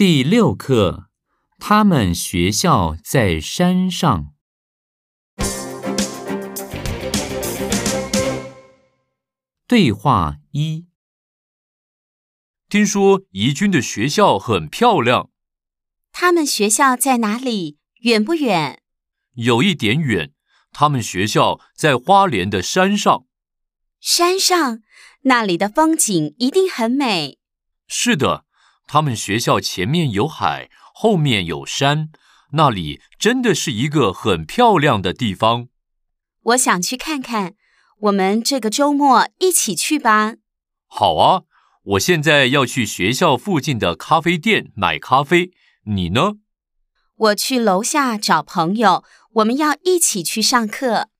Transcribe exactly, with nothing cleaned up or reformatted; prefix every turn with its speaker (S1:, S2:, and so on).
S1: 第六课，他们学校在山上。对话一：
S2: 听说怡君的学校很漂亮。
S3: 他们学校在哪里？远不远？
S2: 有一点远，他们学校在花莲的山上。
S3: 山上？那里的风景一定很美。
S2: 是的，他们学校前面有海，后面有山，那里真的是一个很漂亮的地方。
S3: 我想去看看，我们这个周末一起去吧。
S2: 好啊，我现在要去学校附近的咖啡店买咖啡，你呢？
S3: 我去楼下找朋友，我们要一起去上课。